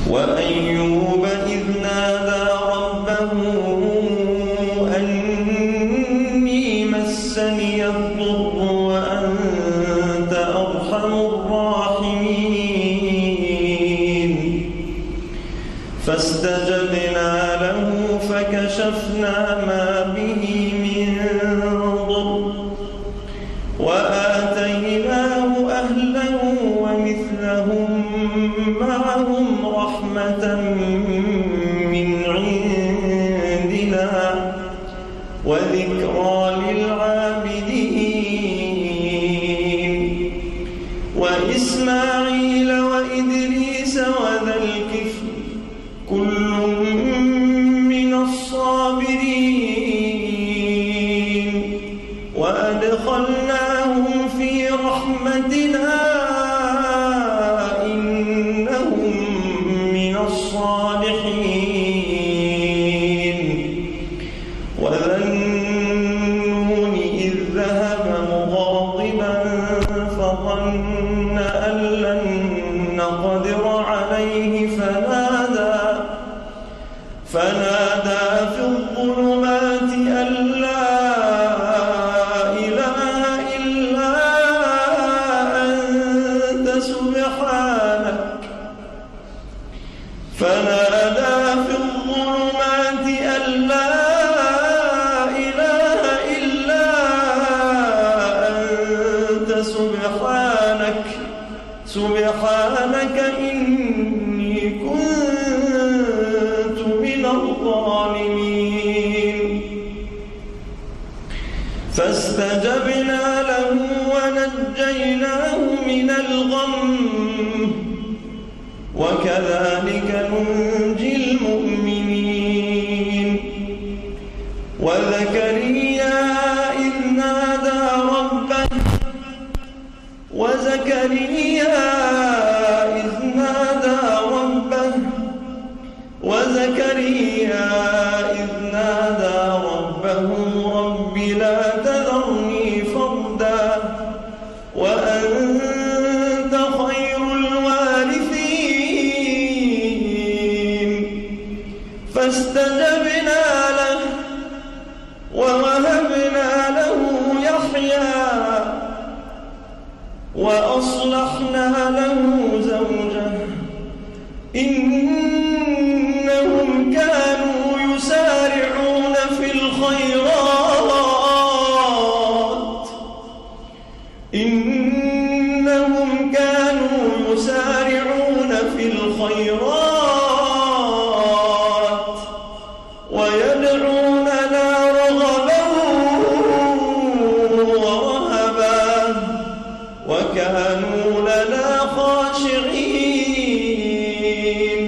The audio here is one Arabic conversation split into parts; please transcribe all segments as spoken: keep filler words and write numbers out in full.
وأيوب إذ نادى ربه أني مسني الضر وأنت أرحم الراحمين فاستجبنا له فكشفنا ما به من ضر وآتيناه أهله ومثلهم معهم رحمة من عندنا وذكرى للعابدين وإسماعيل وإدريس وذا الكفل كل من الصابرين وأدخلناهم في رحمتنا إنهم من الصالحين وذا النون إذ ذهب مغاضبا فظن أن لن نقدر عليه فنادى فنادى في الظلمات أن لا إله إلا أنت سبحانك فنادى في الظلمات أن لا إله إلا أنت سبحانك سبحانك إني كنت من الظالمين فاستجبنا له ونجيناه من الغم وكذلك ننجي المؤمنين وزكريا إذ نادى ربه وزكريا إذ نادى ربه وزكريا إذ نادى ربه رب لا تذرني فردا وأنت خير الوارثين فاستجبنا له ووهبنا له يحيى وأصلحنا له زوجه إنهم كانوا يسارعون في الخيرات إنهم كانوا يسارعون في الخيرات ويدعوننا رغبا ورهبا وكانوا لنا خاشعين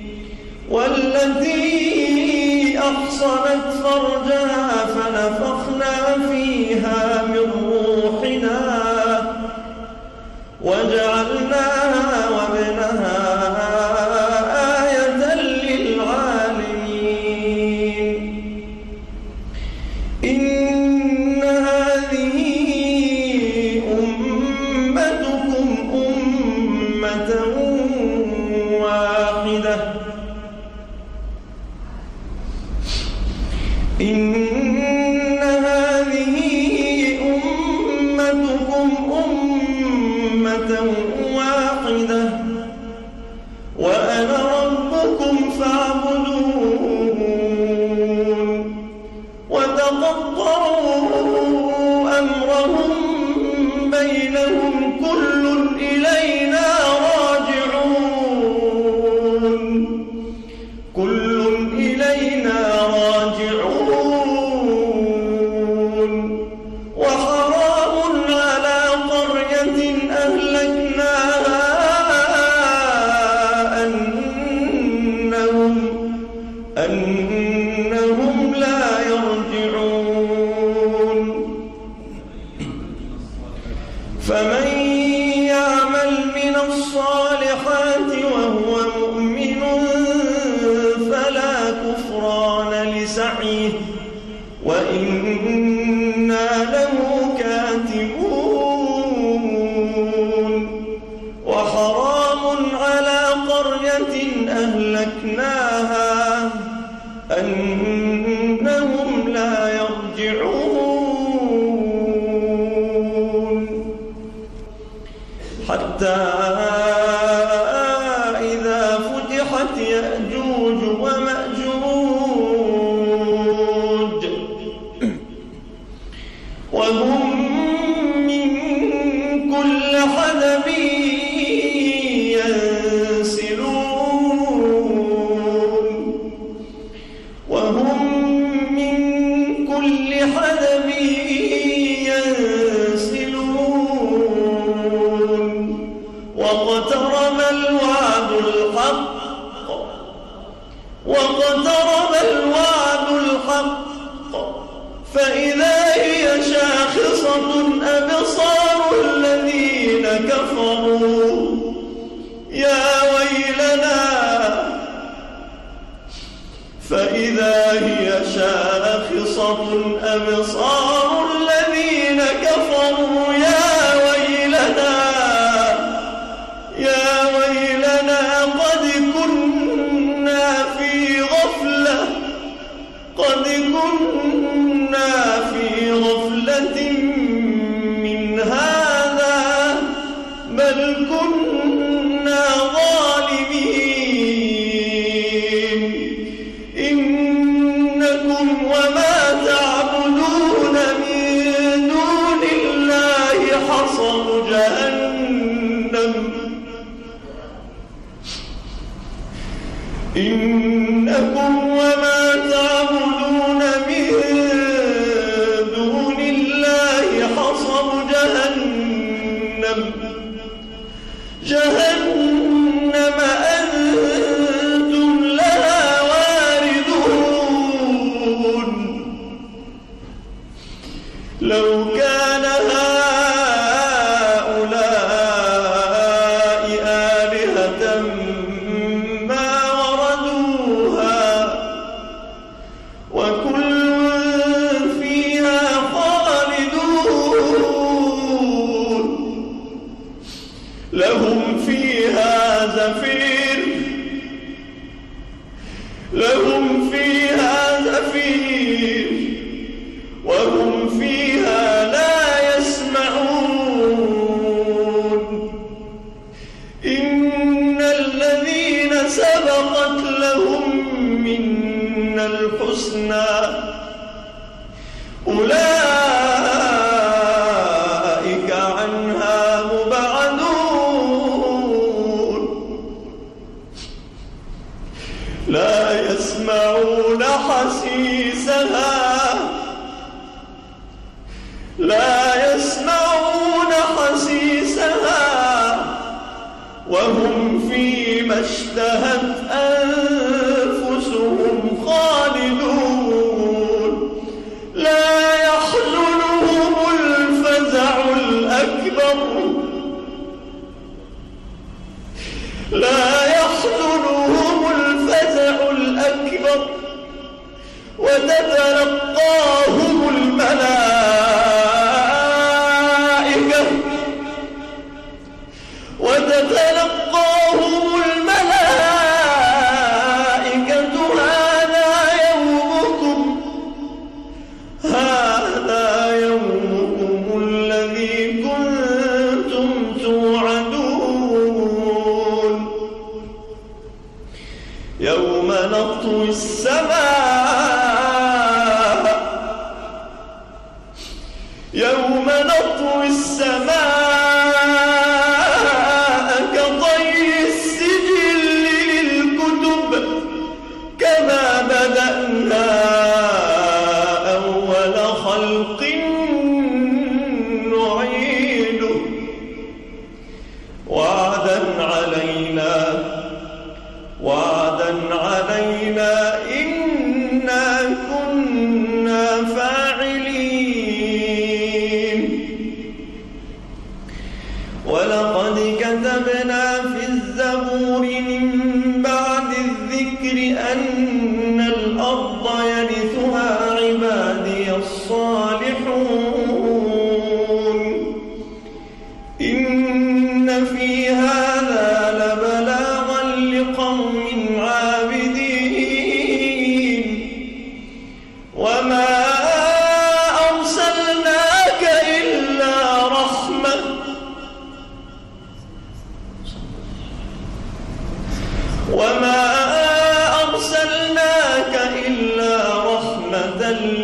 والتي أحصنت فرجها فنفخنا فيها من روحنا وجعلناها وابنها آية للعالمين إن هذه أمتكم أمة واحدة إن هذه أمتكم أمة واحدة وأنا ربكم فاعبدون وتقطعوا أمرهم بينهم كل إلينا راجعون كل إلينا راجعون وحرام على قرية أهلكناها أنهم أهلكناها أنهم لا يرجعون حتى إذا فتحت يأجوج ومأجوج وهم من كل حدب ينسلون وهم من كل حدب ينسلون واقترب الوعد الحق واقترب الوعد الحق فإذا هي شاخصة أبصار الذين كفروا يا ويلنا فإذا هي شاخصة أبصار الذين كفروا يا ويلنا يا ويلنا قد كنا في غفلة قد كنا في غفلة من هذا بل كنا ظالمين إنكم وما تعبدون من دون الله حصب جهنم إنكم وما تعبدون من دون الله حصب جهنم جهنم أنتم لها واردون لو كان هؤلاء آلهة ما وردوها وكل فيها خالدون لهم فيها زفير لهم فيها زفير وهم فيها لا يسمعون إن الذين سبقت لهم منا الحسنى أولئك عنها مبعدون لا يسمعون حسيسها لا يسمعون حسيسها وهم فيما اشتهت أنفسهم خالدون لا يحزنهم الفزع الأكبر لا يحزنهم الفزع الأكبر وتتلقاهم الملائكة وتتلقاهم الملائكة هذا يومكم هذا يومكم الذي كنتم توعدون يوم نطوي السماء يوم نطوي السماء كطي السجل للكتب كما بدأنا أول خلق نعيده وعدا علينا وعدا علينا إنا كنا فاعلين ولقد كتبنا في الزبور من بعد الذكر أن الأرض يرثها عبادي الصالحون إن في هذا لبلاغا لقوم عابدين وما أرسلناك إلا رحمة وما أرسلناك إلا رحمة